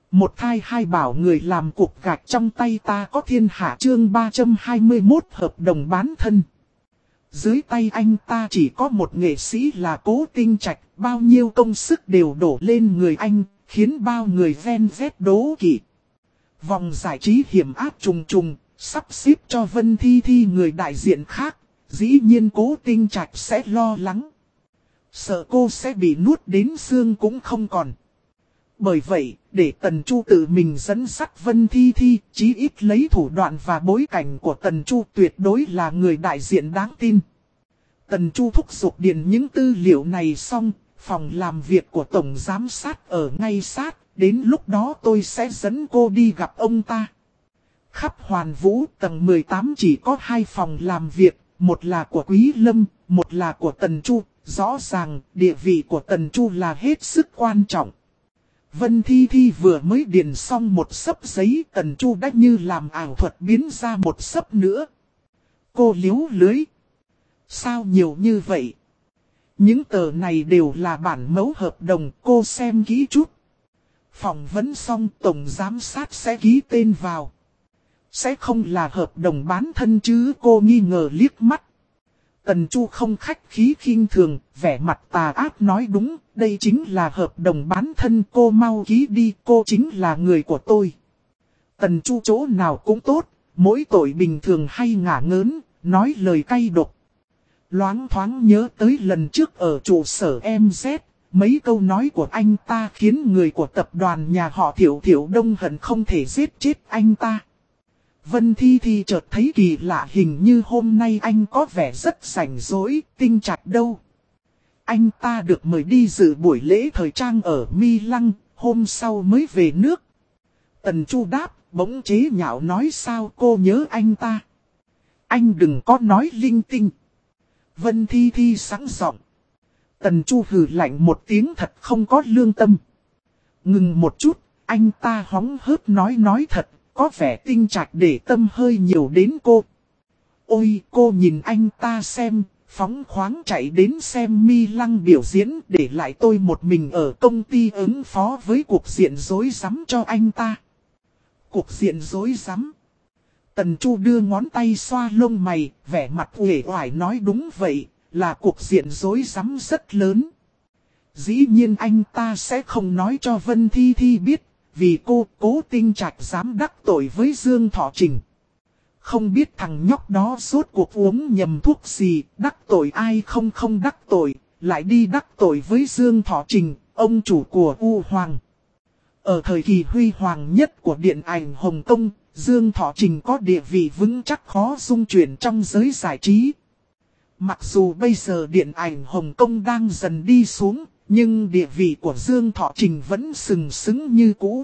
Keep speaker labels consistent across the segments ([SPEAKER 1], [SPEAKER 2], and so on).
[SPEAKER 1] Một thai hai bảo người làm cục gạch trong tay ta có thiên hạ chương 321 hợp đồng bán thân. Dưới tay anh ta chỉ có một nghệ sĩ là Cố Tinh Trạch, bao nhiêu công sức đều đổ lên người anh, khiến bao người ven vét đố kỵ. Vòng giải trí hiểm ác trùng trùng, sắp xếp cho Vân Thi Thi người đại diện khác, dĩ nhiên Cố Tinh Trạch sẽ lo lắng. Sợ cô sẽ bị nuốt đến xương cũng không còn. Bởi vậy, để Tần Chu tự mình dẫn dắt Vân Thi Thi, chí ít lấy thủ đoạn và bối cảnh của Tần Chu tuyệt đối là người đại diện đáng tin. Tần Chu thúc giục điền những tư liệu này xong, phòng làm việc của Tổng Giám sát ở ngay sát, đến lúc đó tôi sẽ dẫn cô đi gặp ông ta. Khắp Hoàn Vũ tầng 18 chỉ có 2 phòng làm việc, một là của Quý Lâm, một là của Tần Chu, rõ ràng địa vị của Tần Chu là hết sức quan trọng. Vân Thi Thi vừa mới điền xong một xấp giấy, Tần Chu đã như làm ảo thuật biến ra một xấp nữa. Cô liếu lưới. Sao nhiều như vậy? Những tờ này đều là bản mẫu hợp đồng, cô xem kỹ chút. Phỏng vấn xong Tổng Giám sát sẽ ký tên vào. Sẽ không là hợp đồng bán thân chứ, cô nghi ngờ liếc mắt. Tần Chu không khách khí khinh thường, vẻ mặt tà ác nói đúng, đây chính là hợp đồng bán thân, cô mau ký đi, cô chính là người của tôi. Tần Chu chỗ nào cũng tốt, mỗi tội bình thường hay ngả ngớn, nói lời cay độc. Loáng thoáng nhớ tới lần trước ở trụ sở MZ, mấy câu nói của anh ta khiến người của tập đoàn nhà họ Thiệu Đông hận không thể giết chết anh ta. Vân Thi Thi chợt thấy kỳ lạ, hình như hôm nay anh có vẻ rất rảnh rỗi. Tinh Trạch đâu? Anh ta được mời đi dự buổi lễ thời trang ở Mi Lăng, hôm sau mới về nước. Tần Chu đáp, bỗng chế nhạo nói sao cô nhớ anh ta. Anh đừng có nói linh tinh. Vân Thi Thi sáng giọng. Tần Chu hừ lạnh một tiếng thật không có lương tâm. Ngừng một chút, anh ta hóng hớt nói thật. Có vẻ Tinh Trạch để tâm hơi nhiều đến cô. Ôi cô nhìn anh ta xem, phóng khoáng chạy đến xem Mi Lăng biểu diễn để lại tôi một mình ở công ty ứng phó với cuộc diện rối rắm cho anh ta. Cuộc diện rối rắm. Tần Chu đưa ngón tay xoa lông mày, vẻ mặt uể oải nói đúng vậy, là cuộc diện rối rắm rất lớn. Dĩ nhiên anh ta sẽ không nói cho Vân Thi Thi biết. Vì cô Cố Tinh Trạch dám đắc tội với Dương Thọ Trình. Không biết thằng nhóc đó rốt cuộc uống nhầm thuốc gì, đắc tội ai không đắc tội, lại đi đắc tội với Dương Thọ Trình, ông chủ của U Hoàng. Ở thời kỳ huy hoàng nhất của điện ảnh Hồng Kông, Dương Thọ Trình có địa vị vững chắc khó dung chuyển trong giới giải trí. Mặc dù bây giờ điện ảnh Hồng Kông đang dần đi xuống, nhưng địa vị của Dương Thọ Trình vẫn sừng sững như cũ.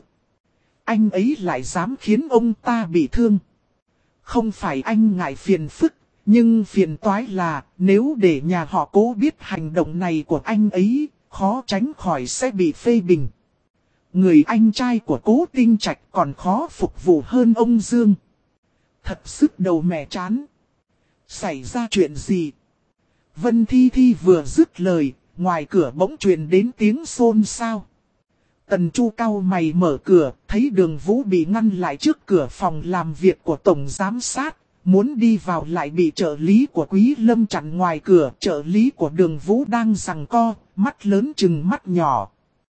[SPEAKER 1] Anh ấy lại dám khiến ông ta bị thương. Không phải anh ngại phiền phức, nhưng phiền toái là nếu để nhà họ Cố biết hành động này của anh ấy, khó tránh khỏi sẽ bị phê bình. Người anh trai của Cố Tinh Trạch còn khó phục vụ hơn ông Dương. Thật sức đầu mẻ chán. Xảy ra chuyện gì? Vân Thi Thi vừa dứt lời. Ngoài cửa bỗng truyền đến tiếng xôn xao. Tần Chu cau mày mở cửa, thấy Đường Vũ bị ngăn lại trước cửa phòng làm việc của Tổng Giám sát. Muốn đi vào lại bị trợ lý của Quý Lâm chặn ngoài cửa. Trợ lý của Đường Vũ đang giằng co, mắt lớn chừng mắt nhỏ.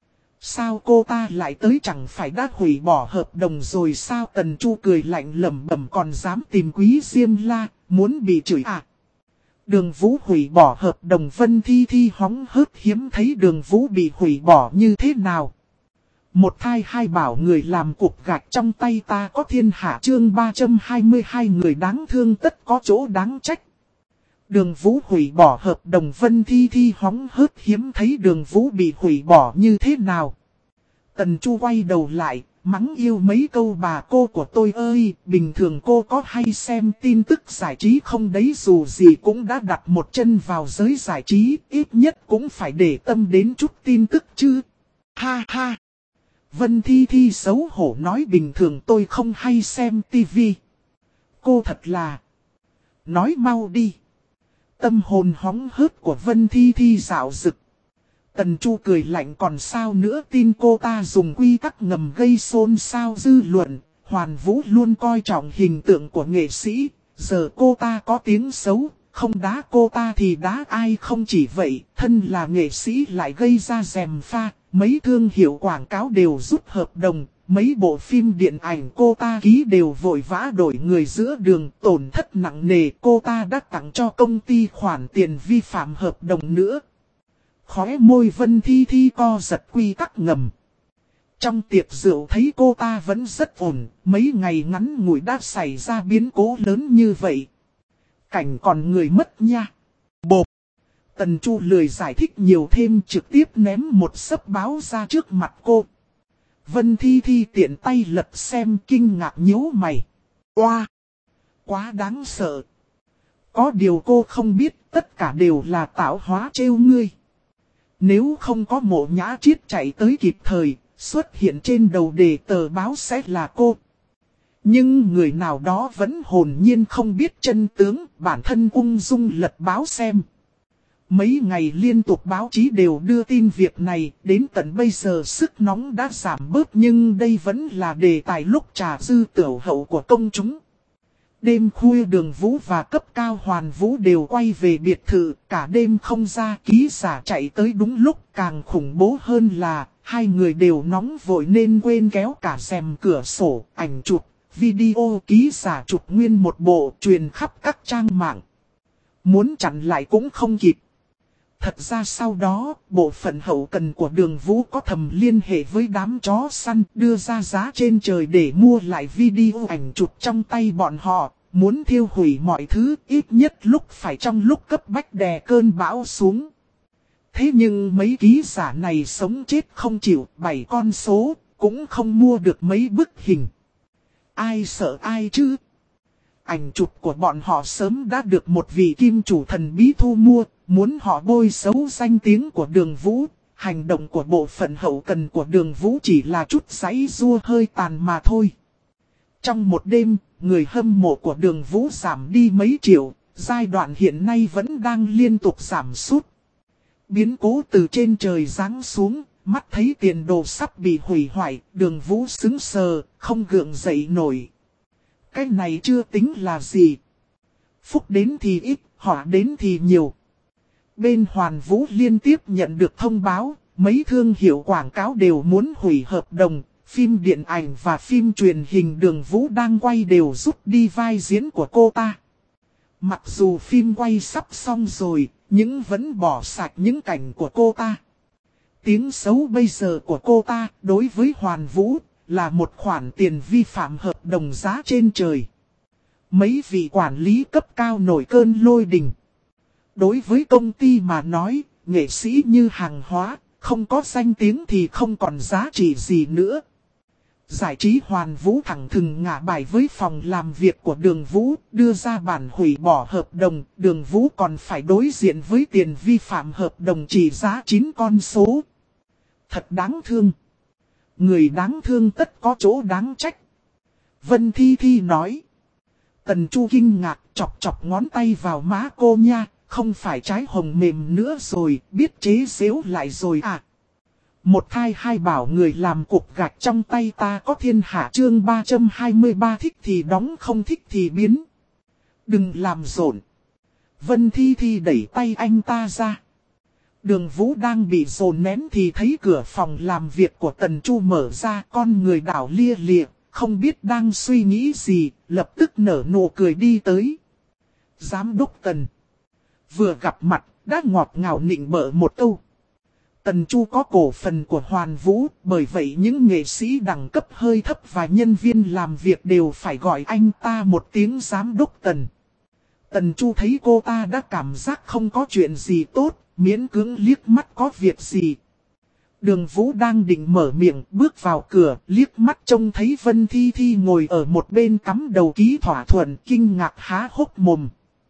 [SPEAKER 1] Sao cô ta lại tới, chẳng phải đã hủy bỏ hợp đồng rồi sao? Tần Chu cười lạnh lẩm bẩm, còn dám tìm Quý Diêm La, muốn bị chửi à? Đường Vũ hủy bỏ hợp đồng. Vân Thi Thi hóng hớt hiếm thấy Đường Vũ bị hủy bỏ như thế nào. Một thai hai bảo người làm cục gạch trong tay ta có thiên hạ chương 322 người đáng thương tất có chỗ đáng trách. Đường Vũ hủy bỏ hợp đồng. Vân Thi Thi hóng hớt hiếm thấy Đường Vũ bị hủy bỏ như thế nào. Tần Chu quay đầu lại, mắng yêu mấy câu bà cô của tôi ơi, bình thường cô có hay xem tin tức giải trí không đấy, dù gì cũng đã đặt một chân vào giới giải trí, ít nhất cũng phải để tâm đến chút tin tức chứ. Ha ha! Vân Thi Thi xấu hổ nói bình thường tôi không hay xem tivi. Cô thật là... Nói mau đi. Tâm hồn hóng hớt của Vân Thi Thi dạo dực. Tần Chu cười lạnh còn sao nữa, tin cô ta dùng quy tắc ngầm gây xôn xao dư luận. Hoàn Vũ luôn coi trọng hình tượng của nghệ sĩ, giờ cô ta có tiếng xấu, không đá cô ta thì đá ai. Không chỉ vậy, thân là nghệ sĩ lại gây ra gièm pha, mấy thương hiệu quảng cáo đều rút hợp đồng, mấy bộ phim điện ảnh cô ta ký đều vội vã đổi người giữa đường, tổn thất nặng nề. Cô ta đã tặng cho công ty khoản tiền vi phạm hợp đồng nữa. Khóe môi Vân Thi Thi co giật, quy tắc ngầm. Trong tiệc rượu thấy cô ta vẫn rất ổn, mấy ngày ngắn ngủi đã xảy ra biến cố lớn như vậy. Cảnh còn người mất nha. Bộp. Tần Chu lười giải thích nhiều thêm, trực tiếp ném một xấp báo ra trước mặt cô. Vân Thi Thi tiện tay lật xem, kinh ngạc nhíu mày. Oa! Quá đáng sợ. Có điều cô không biết, tất cả đều là tạo hóa trêu ngươi. Nếu không có Mộ Nhã Triết chạy tới kịp thời, xuất hiện trên đầu đề tờ báo sẽ là cô. Nhưng người nào đó vẫn hồn nhiên không biết chân tướng, bản thân ung dung lật báo xem. Mấy ngày liên tục báo chí đều đưa tin việc này, đến tận bây giờ sức nóng đã giảm bớt nhưng đây vẫn là đề tài lúc trà dư tiểu hậu của công chúng. Đêm khuya Đường Vũ và cấp cao Hoàn Vũ đều quay về biệt thự, cả đêm không ra, ký giả chạy tới đúng lúc. Càng khủng bố hơn là, hai người đều nóng vội nên quên kéo cả rèm cửa sổ, ảnh chụp, video ký giả chụp nguyên một bộ truyền khắp các trang mạng. Muốn chặn lại cũng không kịp. Thật ra sau đó, bộ phận hậu cần của Đường Vũ có thầm liên hệ với đám chó săn, đưa ra giá trên trời để mua lại video ảnh chụp trong tay bọn họ, muốn thiêu hủy mọi thứ, ít nhất lúc phải trong lúc cấp bách đè cơn bão xuống. Thế nhưng mấy ký giả này sống chết không chịu, 7 con số, cũng không mua được mấy bức hình. Ai sợ ai chứ? Ảnh chụp của bọn họ sớm đã được một vị kim chủ thần bí thu mua, muốn họ bôi xấu danh tiếng của Đường Vũ. Hành động của bộ phận hậu cần của Đường Vũ chỉ là chút giãy giụa hơi tàn mà thôi. Trong một đêm, người hâm mộ của Đường Vũ giảm đi mấy triệu, giai đoạn hiện nay vẫn đang liên tục giảm sút. Biến cố từ trên trời giáng xuống, mắt thấy tiền đồ sắp bị hủy hoại, Đường Vũ sững sờ, không gượng dậy nổi. Cái này chưa tính là gì. Phúc đến thì ít, họa đến thì nhiều. Bên Hoàn Vũ liên tiếp nhận được thông báo, mấy thương hiệu quảng cáo đều muốn hủy hợp đồng. Phim điện ảnh và phim truyền hình Đường Vũ đang quay đều rút đi vai diễn của cô ta. Mặc dù phim quay sắp xong rồi, nhưng vẫn bỏ sạch những cảnh của cô ta. Tiếng xấu bây giờ của cô ta đối với Hoàn Vũ là một khoản tiền vi phạm hợp đồng giá trên trời. Mấy vị quản lý cấp cao nổi cơn lôi đình. Đối với công ty mà nói, nghệ sĩ như hàng hóa, không có danh tiếng thì không còn giá trị gì nữa. Giải trí Hoàn Vũ thẳng thừng ngả bài với phòng làm việc của Đường Vũ, đưa ra bản hủy bỏ hợp đồng. Đường Vũ còn phải đối diện với tiền vi phạm hợp đồng chỉ giá 9 con số. Thật đáng thương. Người đáng thương tất có chỗ đáng trách. Vân Thi Thi nói. Tần Chu kinh ngạc chọc chọc ngón tay vào má cô nha. Không phải trái hồng mềm nữa rồi, biết chế giễu lại rồi à. Một thai hai bảo người làm cục gạch trong tay ta có thiên hạ chương 323 thích thì đóng không thích thì biến. Đừng làm rộn. Vân Thi Thi đẩy tay anh ta ra. Đường Vũ đang bị dồn nén thì thấy cửa phòng làm việc của Tần Chu mở ra, con người đảo lia lịa, không biết đang suy nghĩ gì, lập tức nở nụ cười đi tới. Giám đốc Tần. Vừa gặp mặt, đã ngọt ngào nịnh bợ một câu. Tần Chu có cổ phần của Hoàn Vũ, bởi vậy những nghệ sĩ đẳng cấp hơi thấp và nhân viên làm việc đều phải gọi anh ta một tiếng giám đốc Tần. Tần Chu thấy cô ta đã cảm giác không có chuyện gì tốt, miễn cưỡng liếc mắt có việc gì. Đường Vũ đang định mở miệng bước vào cửa, liếc mắt trông thấy Vân Thi Thi ngồi ở một bên cắm đầu ký thỏa thuận, kinh ngạc há hốc mồm.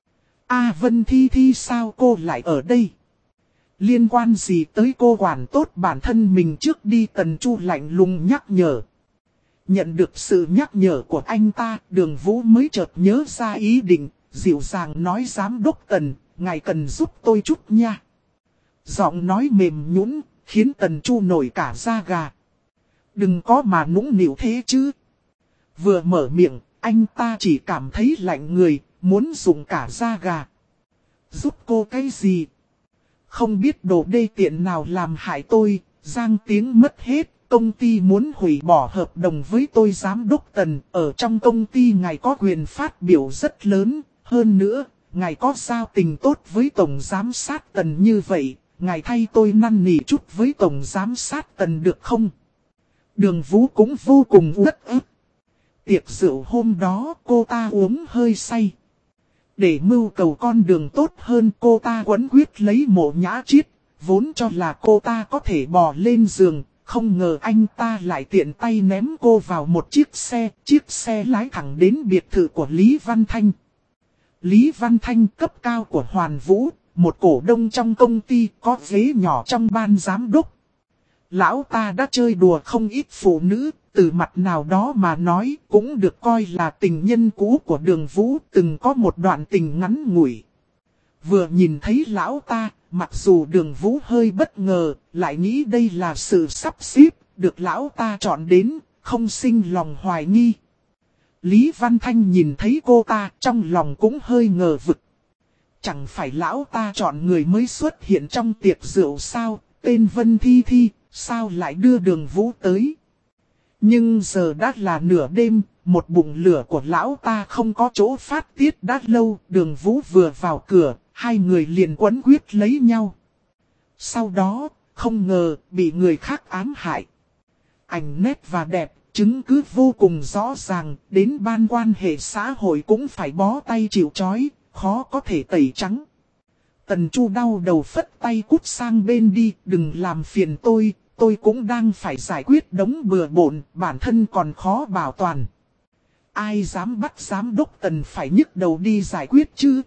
[SPEAKER 1] Vân Thi Thi sao cô lại ở đây? Liên quan gì tới cô quản tốt bản thân mình trước đi, Tần Chu lạnh lùng nhắc nhở. Nhận được sự nhắc nhở của anh ta, Đường Vũ mới chợt nhớ ra ý định, dịu dàng nói giám đốc Tần, ngài cần giúp tôi chút nha. Giọng nói mềm nhũn khiến Tần Chu nổi cả da gà. Đừng có mà nũng nịu thế chứ. Vừa mở miệng, anh ta chỉ cảm thấy lạnh người, muốn dùng cả da gà. Giúp cô cái gì? Không biết đồ đê tiện nào làm hại tôi, giang tiếng mất hết. Công ty muốn hủy bỏ hợp đồng với tôi giám đốc Tần. Ở trong công ty ngài có quyền phát biểu rất lớn. Hơn nữa, ngài có giao tình tốt với Tổng Giám sát Tần như vậy. Ngài thay tôi năn nỉ chút với Tổng Giám sát Tần được không? Đường Vũ cũng vô cùng uất ức. Tiệc rượu hôm đó cô ta uống hơi say. Để mưu cầu con đường tốt hơn cô ta quấn quyết lấy Mộ Nhã Chiết. Vốn cho là cô ta có thể bò lên giường. Không ngờ anh ta lại tiện tay ném cô vào một chiếc xe lái thẳng đến biệt thự của Lý Văn Thanh. Lý Văn Thanh cấp cao của Hoàn Vũ, một cổ đông trong công ty có ghế nhỏ trong ban giám đốc. Lão ta đã chơi đùa không ít phụ nữ, từ mặt nào đó mà nói cũng được coi là tình nhân cũ của Đường Vũ, từng có một đoạn tình ngắn ngủi. Vừa nhìn thấy lão ta, mặc dù Đường Vũ hơi bất ngờ, lại nghĩ đây là sự sắp xếp, được lão ta chọn đến, không sinh lòng hoài nghi. Lý Văn Thanh nhìn thấy cô ta, trong lòng cũng hơi ngờ vực. Chẳng phải lão ta chọn người mới xuất hiện trong tiệc rượu sao, tên Vân Thi Thi, sao lại đưa Đường Vũ tới. Nhưng giờ đã là nửa đêm, một bụng lửa của lão ta không có chỗ phát tiết đã lâu, Đường Vũ vừa vào cửa, hai người liền quấn quyết lấy nhau. Sau đó, không ngờ, bị người khác ám hại. Ảnh nét và đẹp, chứng cứ vô cùng rõ ràng, đến ban quan hệ xã hội cũng phải bó tay chịu trói, khó có thể tẩy trắng. Tần Chu đau đầu phất tay cút sang bên đi, đừng làm phiền tôi cũng đang phải giải quyết đống bừa bộn, bản thân còn khó bảo toàn. Ai dám bắt giám đốc Tần phải nhức đầu đi giải quyết chứ?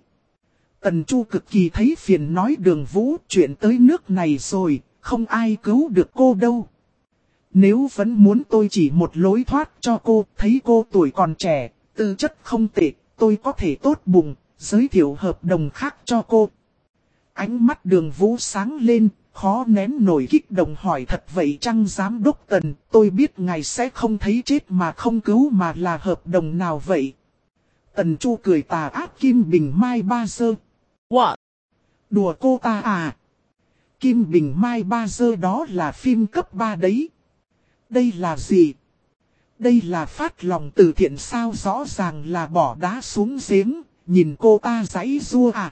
[SPEAKER 1] Tần Chu cực kỳ thấy phiền nói Đường Vũ, chuyện tới nước này rồi, không ai cứu được cô đâu. Nếu vẫn muốn tôi chỉ một lối thoát cho cô, thấy cô tuổi còn trẻ, tư chất không tệ, tôi có thể tốt bụng, giới thiệu hợp đồng khác cho cô. Ánh mắt Đường Vũ sáng lên, khó nén nổi kích động hỏi thật vậy chăng giám đốc Tần, tôi biết ngài sẽ không thấy chết mà không cứu mà là hợp đồng nào vậy? Tần Chu cười tà ác Kim Bình Mai Ba Dơ. What? Đùa cô ta à? Kim Bình Mai Ba Dơ đó là phim cấp 3 đấy. Đây là gì? Đây là phát lòng từ thiện sao, rõ ràng là bỏ đá xuống giếng, nhìn cô ta giãy giụa à?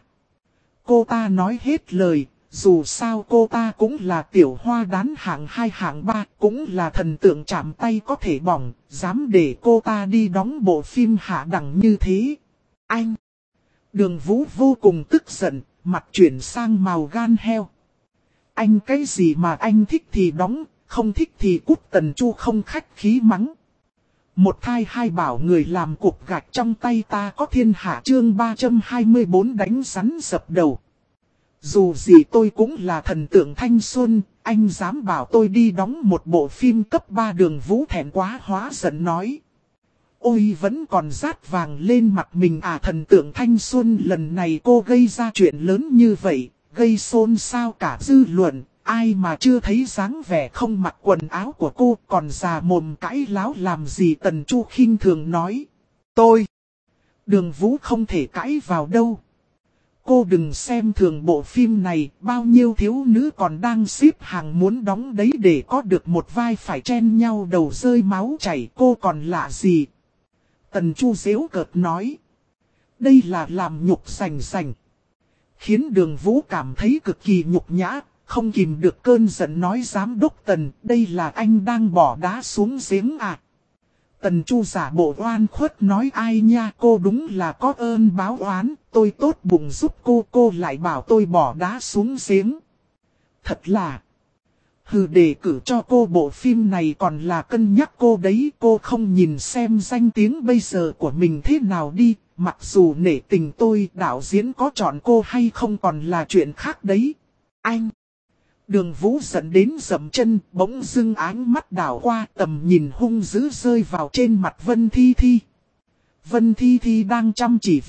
[SPEAKER 1] Cô ta nói hết lời, dù sao cô ta cũng là tiểu hoa đán hạng 2 hạng 3, cũng là thần tượng chạm tay có thể bỏng, dám để cô ta đi đóng bộ phim hạ đẳng như thế. Anh! Đường Vũ vô cùng tức giận, mặt chuyển sang màu gan heo. Anh cái gì mà anh thích thì đóng, không thích thì cút. Tần Chu không khách khí mắng. Một thai hai bảo người làm cục gạch trong tay ta có thiên hạ chương 324 đánh rắn dập đầu. Dù gì tôi cũng là thần tượng thanh xuân, anh dám bảo tôi đi đóng một bộ phim cấp 3. Đường Vũ thẹn quá hóa giận nói. Ôi vẫn còn rát vàng lên mặt mình à, thần tượng thanh xuân lần này cô gây ra chuyện lớn như vậy, gây xôn xao cả dư luận. Ai mà chưa thấy dáng vẻ không mặc quần áo của cô còn già mồm cãi láo làm gì? Tần Chu khinh thường nói. Tôi. Đường Vũ không thể cãi vào đâu. Cô đừng xem thường bộ phim này, bao nhiêu thiếu nữ còn đang xếp hàng muốn đóng đấy để có được một vai phải chen nhau đầu rơi máu chảy, cô còn lạ gì? Tần Chu giễu cợt nói. Đây là làm nhục sành sành. Khiến Đường Vũ cảm thấy cực kỳ nhục nhã. Không kìm được cơn giận nói giám đốc Tần, đây là anh đang bỏ đá xuống giếng à? Tần Chu giả bộ oan khuất nói ai nha, cô đúng là có ơn báo oán, tôi tốt bụng giúp cô lại bảo tôi bỏ đá xuống giếng. Thật là, hừ, đề cử cho cô bộ phim này còn là cân nhắc cô đấy, cô không nhìn xem danh tiếng bây giờ của mình thế nào đi, mặc dù nể tình tôi, đạo diễn có chọn cô hay không còn là chuyện khác đấy. Anh! Đường Vũ giận đến dậm chân, bỗng dưng ánh mắt đảo qua, tầm nhìn hung dữ rơi vào trên mặt Vân Thi Thi. Vân Thi Thi đang chăm chỉ viết,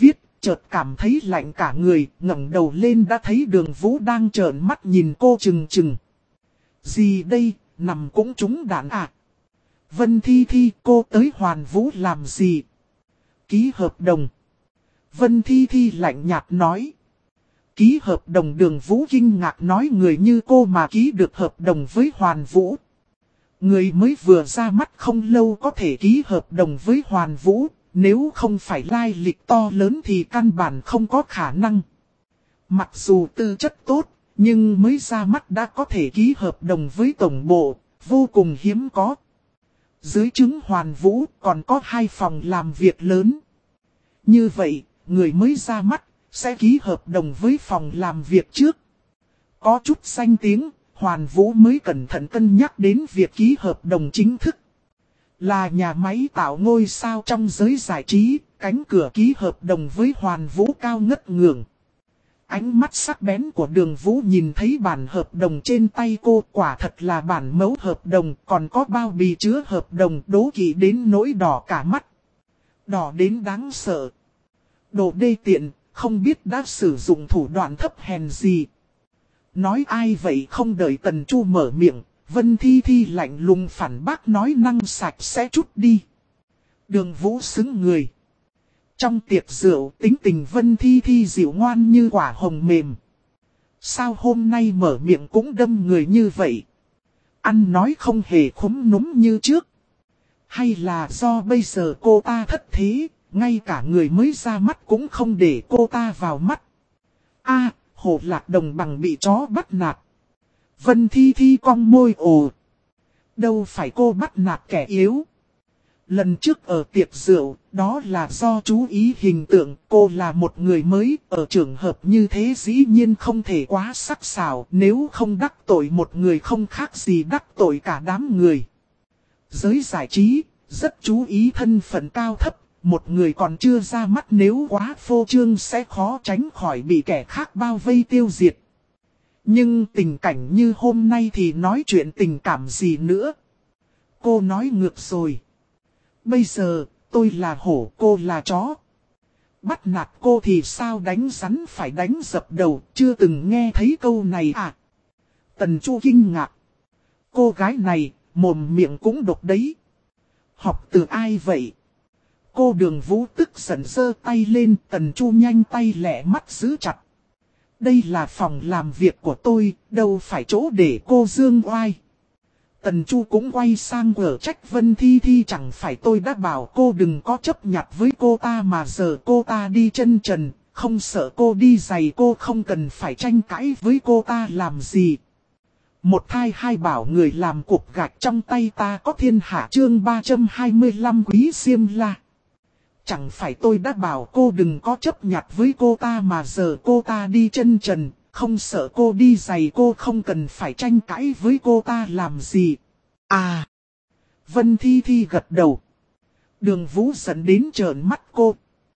[SPEAKER 1] chợt cảm thấy lạnh cả người, ngẩng đầu lên đã thấy Đường Vũ đang trợn mắt nhìn cô trừng trừng. Gì đây, nằm cũng trúng đạn à? Vân Thi Thi, cô tới Hoàn Vũ làm gì? Ký hợp đồng. Vân Thi Thi lạnh nhạt nói. Ký hợp đồng. Đường Vũ kinh ngạc nói, người như cô mà ký được hợp đồng với Hoàn Vũ. Người mới vừa ra mắt không lâu có thể ký hợp đồng với Hoàn Vũ, nếu không phải lai lịch to lớn thì căn bản không có khả năng. Mặc dù tư chất tốt, nhưng mới ra mắt đã có thể ký hợp đồng với tổng bộ, vô cùng hiếm có. Dưới trướng Hoàn Vũ còn có 2 phòng làm việc lớn. Như vậy, người mới ra mắt sẽ ký hợp đồng với phòng làm việc trước. Có chút danh tiếng, Hoàn Vũ mới cẩn thận cân nhắc đến việc ký hợp đồng chính thức. Là nhà máy tạo ngôi sao trong giới giải trí, cánh cửa ký hợp đồng với Hoàn Vũ cao ngất ngưỡng. Ánh mắt sắc bén của Đường Vũ nhìn thấy bản hợp đồng trên tay cô, quả thật là bản mẫu hợp đồng, còn có bao bì chứa hợp đồng, đố kỵ đến nỗi đỏ cả mắt. Đỏ đến đáng sợ. Đồ đê tiện, không biết đã sử dụng thủ đoạn thấp hèn gì. Nói ai vậy? Không đợi Tần Chu mở miệng, Vân Thi Thi lạnh lùng phản bác nói, năng sạch sẽ chút đi. Đường Vũ xứng người. Trong tiệc rượu, tính tình Vân Thi Thi dịu ngoan như quả hồng mềm. Sao hôm nay mở miệng cũng đâm người như vậy? Ăn nói không hề khúm núm như trước. Hay là do bây giờ cô ta thất thế, ngay cả người mới ra mắt cũng không để cô ta vào mắt? Hồ Lạc Đồng bằng bị chó bắt nạt. Vân Thi Thi cong môi ồ. Đâu phải cô bắt nạt kẻ yếu. Lần trước ở tiệc rượu, đó là do chú ý hình tượng, cô là một người mới, ở trường hợp như thế dĩ nhiên không thể quá sắc sảo, nếu không đắc tội một người không khác gì đắc tội cả đám người. Giới giải trí, rất chú ý thân phận cao thấp, một người còn chưa ra mắt nếu quá phô trương sẽ khó tránh khỏi bị kẻ khác bao vây tiêu diệt. Nhưng tình cảnh như hôm nay thì nói chuyện tình cảm gì nữa. Cô nói ngược rồi. Bây giờ, tôi là hổ, cô là chó. Bắt nạt cô thì sao đánh rắn phải đánh dập đầu, chưa từng nghe thấy câu này à? Tần Chu kinh ngạc. Cô gái này, mồm miệng cũng độc đấy. Học từ ai vậy? Cô Đường Vũ tức giận giơ tay lên, Tần Chu nhanh tay lẹ mắt giữ chặt. Đây là phòng làm việc của tôi, đâu phải chỗ để cô dương oai. Tần Chu cũng quay sang quở trách Vân Thi Thi, chẳng phải tôi đã bảo cô đừng có chấp nhặt với cô ta mà giờ cô ta đi chân trần, không sợ cô đi giày, cô không cần phải tranh cãi với cô ta làm gì. Một thai hai bảo người làm cục gạch trong tay ta có thiên hạ. Chương 325 Quý Diêm La. Chẳng phải tôi đã bảo cô đừng có chấp nhặt với cô ta mà giờ cô ta đi chân trần, không sợ cô đi giày, cô không cần phải tranh cãi với cô ta làm gì. À! Vân Thi Thi gật đầu. Đường Vũ dẫn đến trợn mắt cô.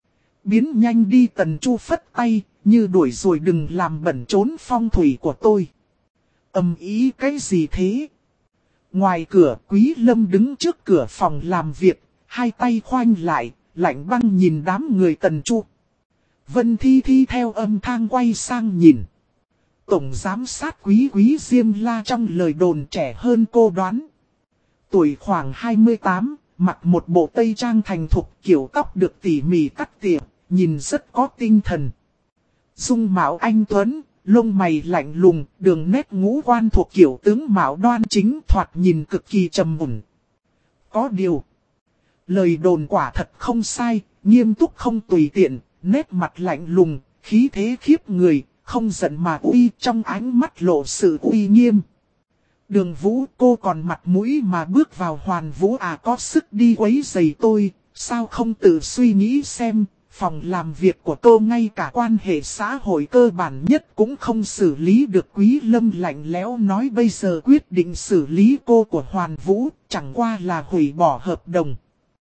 [SPEAKER 1] Biến nhanh đi. Tần Chu phất tay, như đuổi rồi, đừng làm bẩn trốn phong thủy của tôi. Ầm ý cái gì thế? Ngoài cửa, Quý Lâm đứng trước cửa phòng làm việc, hai tay khoanh lại, lạnh băng nhìn đám người Tần Chu. Vân Thi Thi theo âm thang quay sang nhìn. Tổng giám sát Quý Diêm La trong lời đồn trẻ hơn cô đoán. Tuổi khoảng 28, mặc một bộ tây trang thành thục, kiểu tóc được tỉ mỉ cắt tỉa, nhìn rất có tinh thần. Dung mạo anh tuấn, lông mày lạnh lùng, đường nét ngũ quan thuộc kiểu tướng mạo đoan chính, thoạt nhìn cực kỳ trầm mùn. Có điều, lời đồn quả thật không sai, nghiêm túc không tùy tiện, nét mặt lạnh lùng, khí thế khiếp người, không giận mà uy, trong ánh mắt lộ sự uy nghiêm. Đường Vũ, cô còn mặt mũi mà bước vào Hoàn Vũ à? Có sức đi quấy rầy tôi, sao không tự suy nghĩ xem, phòng làm việc của cô ngay cả quan hệ xã hội cơ bản nhất cũng không xử lý được. Quý Lâm lạnh lẽo nói, bây giờ quyết định xử lý cô của Hoàn Vũ, chẳng qua là hủy bỏ hợp đồng.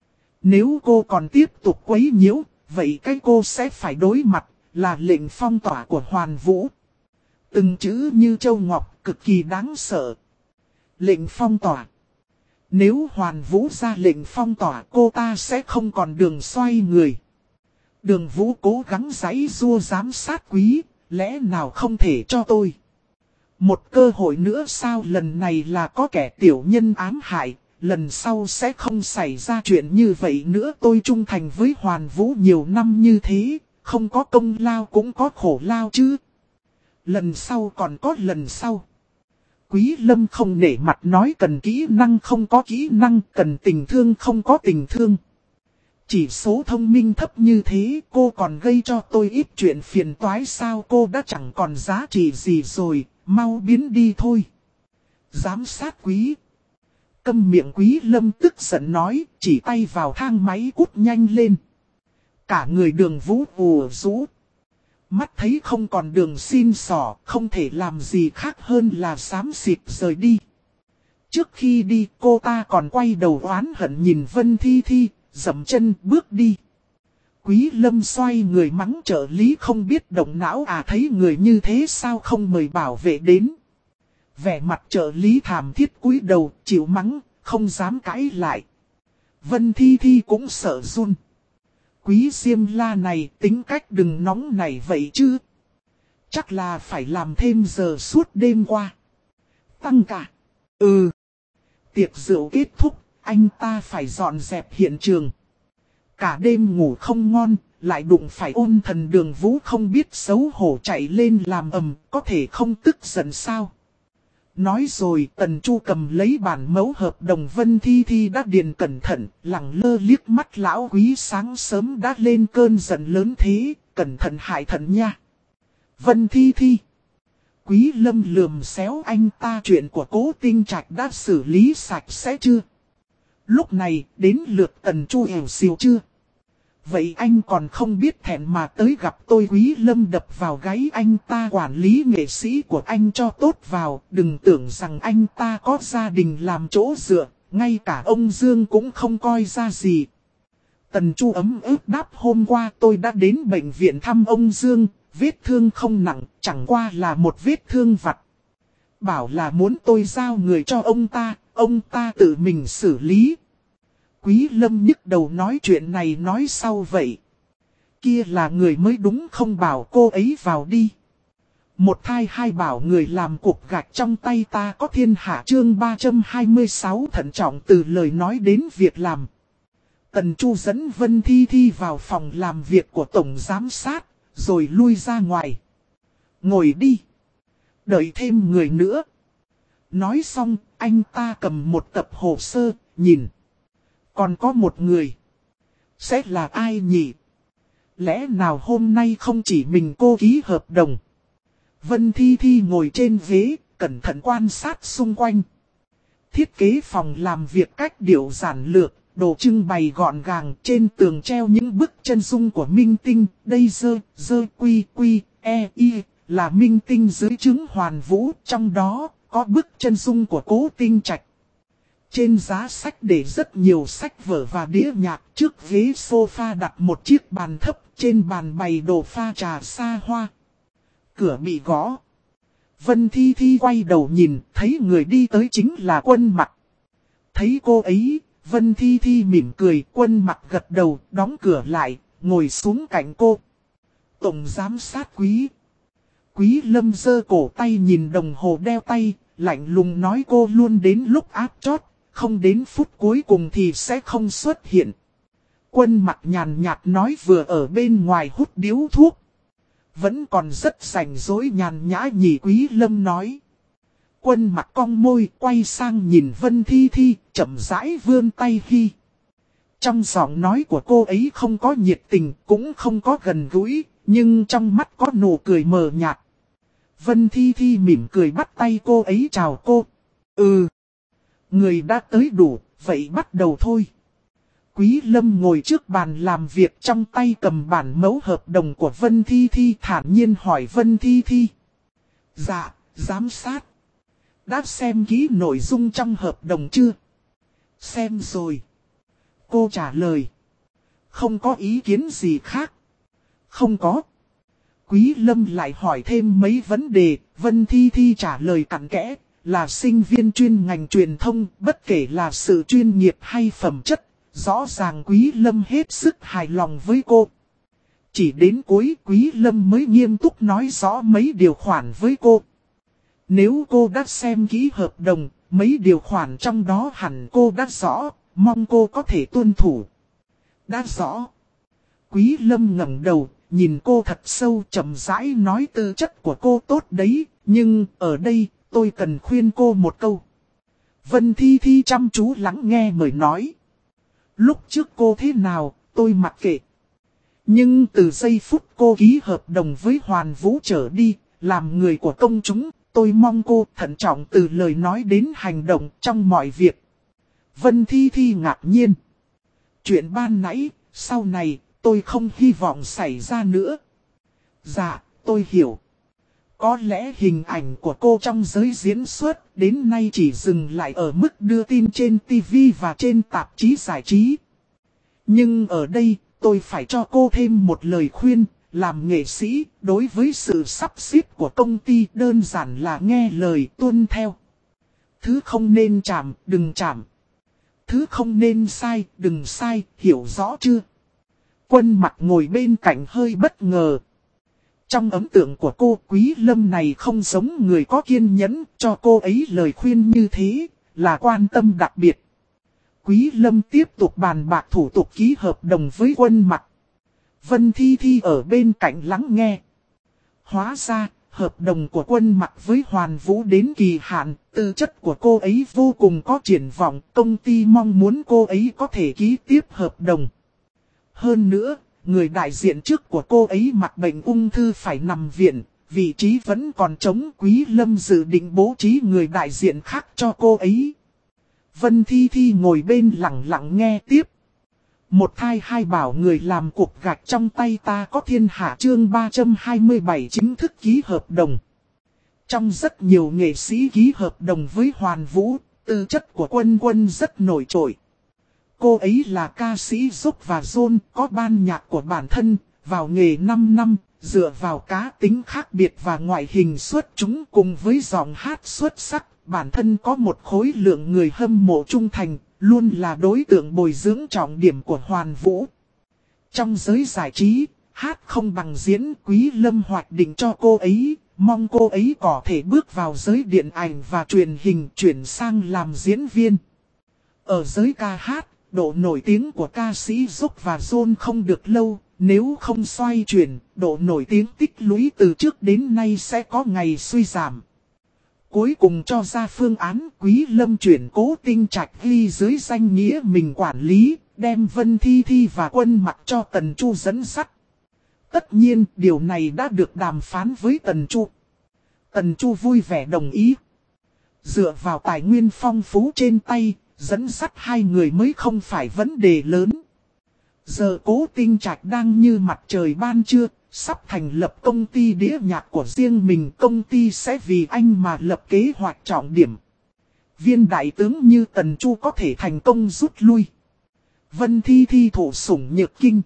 [SPEAKER 1] Nếu cô còn tiếp tục quấy nhiễu, vậy cái cô sẽ phải đối mặt là lệnh phong tỏa của Hoàn Vũ. Từng chữ như châu ngọc, cực kỳ đáng sợ. Lệnh phong tỏa. Nếu Hoàn Vũ ra lệnh phong tỏa, cô ta sẽ không còn đường xoay người. Đường Vũ cố gắng giãy giụa giám sát Quý, lẽ nào không thể cho tôi một cơ hội nữa sao? Lần này là có kẻ tiểu nhân ám hại, lần sau sẽ không xảy ra chuyện như vậy nữa. Tôi trung thành với Hoàn Vũ nhiều năm như thế, không có công lao cũng có khổ lao chứ. Lần sau còn có lần sau. Quý Lâm không nể mặt nói cần kỹ năng không có kỹ năng, cần tình thương không có tình thương. Chỉ số thông minh thấp như thế cô còn gây cho tôi ít chuyện phiền toái sao? Cô đã chẳng còn giá trị gì rồi, mau biến đi thôi. Giám sát Quý. Câm miệng. Quý Lâm tức giận nói, chỉ tay vào thang máy cút nhanh lên. Cả người Đường Vũ ù rũ. Mắt thấy không còn đường xin xỏ, không thể làm gì khác hơn là xám xịt rời đi. Trước khi đi cô ta còn quay đầu oán hận nhìn Vân Thi Thi, dậm chân bước đi. Quý Lâm xoay người mắng trợ lý không biết động não à, thấy người như thế sao không mời bảo vệ đến. Vẻ mặt trợ lý thảm thiết cúi đầu chịu mắng, không dám cãi lại. Vân Thi Thi cũng sợ run. Quý Diêm La này tính cách đừng nóng này vậy chứ. Chắc là phải làm thêm giờ suốt đêm qua. Tăng cả. Tiệc rượu kết thúc, anh ta phải dọn dẹp hiện trường. Cả đêm ngủ không ngon, lại đụng phải Ôn Thần. Đường Vũ không biết xấu hổ chạy lên làm ầm, có thể không tức giận sao? Nói rồi Tần Chu cầm lấy bản mẫu hợp đồng Vân Thi Thi đã điền cẩn thận, lẳng lơ liếc mắt lão Quý sáng sớm đã lên cơn giận lớn thế, cẩn thận hại thận nha. Vân Thi Thi. Quý Lâm lườm xéo anh ta, chuyện của Cố Tinh Trạch đã xử lý sạch sẽ chưa? Lúc này đến lượt Tần Chu ẻo xìu chưa? Vậy anh còn không biết thẹn mà tới gặp tôi. Quý Lâm đập vào gáy anh ta, quản lý nghệ sĩ của anh cho tốt vào, đừng tưởng rằng anh ta có gia đình làm chỗ dựa, ngay cả ông Dương cũng không coi ra gì. Tần Chu ấm ức đáp, hôm qua tôi đã đến bệnh viện thăm ông Dương, vết thương không nặng, chẳng qua là một vết thương vặt. Bảo là muốn tôi giao người cho ông ta tự mình xử lý. Quý Lâm nhức đầu nói chuyện này nói sau vậy. Kia là người mới đúng không, bảo cô ấy vào đi. Một thai hai bảo người làm cục gạch trong tay ta có thiên hạ. Chương 326 thận trọng từ lời nói đến việc làm. Tần Chu dẫn Vân Thi Thi vào phòng làm việc của Tổng Giám sát, rồi lui ra ngoài. Ngồi đi. Đợi thêm người nữa. Nói xong, anh ta cầm một tập hồ sơ, nhìn. Còn có một người. Sẽ là ai nhỉ? Lẽ nào hôm nay không chỉ mình cô ký hợp đồng? Vân Thi Thi ngồi trên ghế, cẩn thận quan sát xung quanh. Thiết kế phòng làm việc cách điệu giản lược, đồ trưng bày gọn gàng, trên tường treo những bức chân dung của minh tinh. Đây dơ quy quy, y, là minh tinh dưới trướng Hoàn Vũ, trong đó có bức chân dung của Cố Tinh Trạch. Trên giá sách để rất nhiều sách vở và đĩa nhạc, trước ghế sofa đặt một chiếc bàn thấp, trên bàn bày đồ pha trà xa hoa. Cửa bị gõ. Vân Thi Thi quay đầu nhìn, thấy người đi tới chính là Quân Mặc. Thấy cô ấy, Vân Thi Thi mỉm cười, Quân Mặc gật đầu, đóng cửa lại, ngồi xuống cạnh cô. Tổng giám sát Quý. Quý Lâm giơ cổ tay nhìn đồng hồ đeo tay, lạnh lùng nói cô luôn đến lúc áp chót, không đến phút cuối cùng thì sẽ không xuất hiện. Quân Mặc nhàn nhạt nói, vừa ở bên ngoài hút điếu thuốc. Vẫn còn rất rảnh rỗi nhàn nhã nhỉ. Quý Lâm nói. Quân Mặc cong môi, quay sang nhìn Vân Thi Thi, chậm rãi vươn tay khi. Trong giọng nói của cô ấy không có nhiệt tình, cũng không có gần gũi, nhưng trong mắt có nụ cười mờ nhạt. Vân Thi Thi mỉm cười bắt tay cô ấy, chào cô. Người đã tới đủ, vậy bắt đầu thôi. Quý Lâm ngồi trước bàn làm việc, trong tay cầm bản mẫu hợp đồng của Vân Thi Thi, thản nhiên hỏi Vân Thi Thi. Dạ, giám sát. Đã xem kỹ nội dung trong hợp đồng chưa? Xem rồi. Cô trả lời. Không có ý kiến gì khác. Không có. Quý Lâm lại hỏi thêm mấy vấn đề, Vân Thi Thi trả lời cặn kẽ. Là sinh viên chuyên ngành truyền thông, bất kể là sự chuyên nghiệp hay phẩm chất, rõ ràng Quý Lâm hết sức hài lòng với cô. chỉ đến cuối Quý Lâm mới nghiêm túc nói rõ mấy điều khoản với cô. Nếu cô đã xem kỹ hợp đồng, mấy điều khoản trong đó hẳn cô đã rõ, mong cô có thể tuân thủ. Đã rõ. Quý Lâm ngẩng đầu, nhìn cô thật sâu chậm rãi nói tư chất của cô tốt đấy, nhưng ở đây tôi cần khuyên cô một câu. Vân Thi Thi chăm chú lắng nghe mời nói. Lúc trước cô thế nào, tôi mặc kệ. Nhưng từ giây phút cô ký hợp đồng với Hoàn Vũ trở đi, làm người của công chúng, tôi mong cô thận trọng từ lời nói đến hành động trong mọi việc. Vân Thi Thi ngạc nhiên. Chuyện ban nãy, sau này, tôi không hy vọng xảy ra nữa. Dạ, tôi hiểu. Có lẽ hình ảnh của cô trong giới diễn xuất đến nay chỉ dừng lại ở mức đưa tin trên TV và trên tạp chí giải trí. Nhưng ở đây, tôi phải cho cô thêm một lời khuyên, làm nghệ sĩ, đối với sự sắp xếp của công ty đơn giản là nghe lời tuân theo. Thứ không nên chạm, đừng chạm. Thứ không nên sai, đừng sai, hiểu rõ chưa? Quân Mặc ngồi bên cạnh hơi bất ngờ. Trong ấn tượng của cô, Quý Lâm này không giống người có kiên nhẫn, cho cô ấy lời khuyên như thế, là quan tâm đặc biệt. Quý Lâm tiếp tục bàn bạc thủ tục ký hợp đồng với Quân Mặc. Vân Thi Thi ở bên cạnh lắng nghe. Hóa ra, hợp đồng của Quân Mặc với Hoàn Vũ đến kỳ hạn, tư chất của cô ấy vô cùng có triển vọng, công ty mong muốn cô ấy có thể ký tiếp hợp đồng. Hơn nữa, người đại diện trước của cô ấy mắc bệnh ung thư phải nằm viện, vị trí vẫn còn trống. Quý Lâm dự định bố trí người đại diện khác cho cô ấy. Vân Thi Thi ngồi bên lặng lặng nghe tiếp. Một thai hai bảo người làm cục gạch trong tay ta có thiên hạ chương 327 chính thức ký hợp đồng. Trong rất nhiều nghệ sĩ ký hợp đồng với Hoàn Vũ, tư chất của Quân Quân rất nổi trội. Cô ấy là ca sĩ Dốc và John, có ban nhạc của bản thân, vào nghề 5 năm, dựa vào cá tính khác biệt và ngoại hình xuất chúng cùng với giọng hát xuất sắc, bản thân có một khối lượng người hâm mộ trung thành, luôn là đối tượng bồi dưỡng trọng điểm của Hoàn Vũ. Trong giới giải trí, hát không bằng diễn. Quý Lâm hoạch định cho cô ấy, mong cô ấy có thể bước vào giới điện ảnh và truyền hình, chuyển sang làm diễn viên. Ở giới ca hát, độ nổi tiếng của ca sĩ Dốc và John không được lâu, nếu không xoay chuyển, độ nổi tiếng tích lũy từ trước đến nay sẽ có ngày suy giảm. Cuối cùng cho ra phương án, Quý Lâm chuyển Cố Tinh Trạch ghi dưới danh nghĩa mình quản lý, đem Vân Thi Thi và Quân Mặc cho Tần Chu dẫn dắt. Tất nhiên, điều này đã được đàm phán với Tần Chu. Tần Chu vui vẻ đồng ý. Dựa vào tài nguyên phong phú trên tay, dẫn dắt hai người mới không phải vấn đề lớn. Giờ Cố Tinh Trạch đang như mặt trời ban trưa, sắp thành lập công ty đĩa nhạc của riêng mình. Công ty sẽ vì anh mà lập kế hoạch trọng điểm. Viên đại tướng như Tần Chu có thể thành công rút lui. Vân Thi Thi thụ sủng nhược kinh.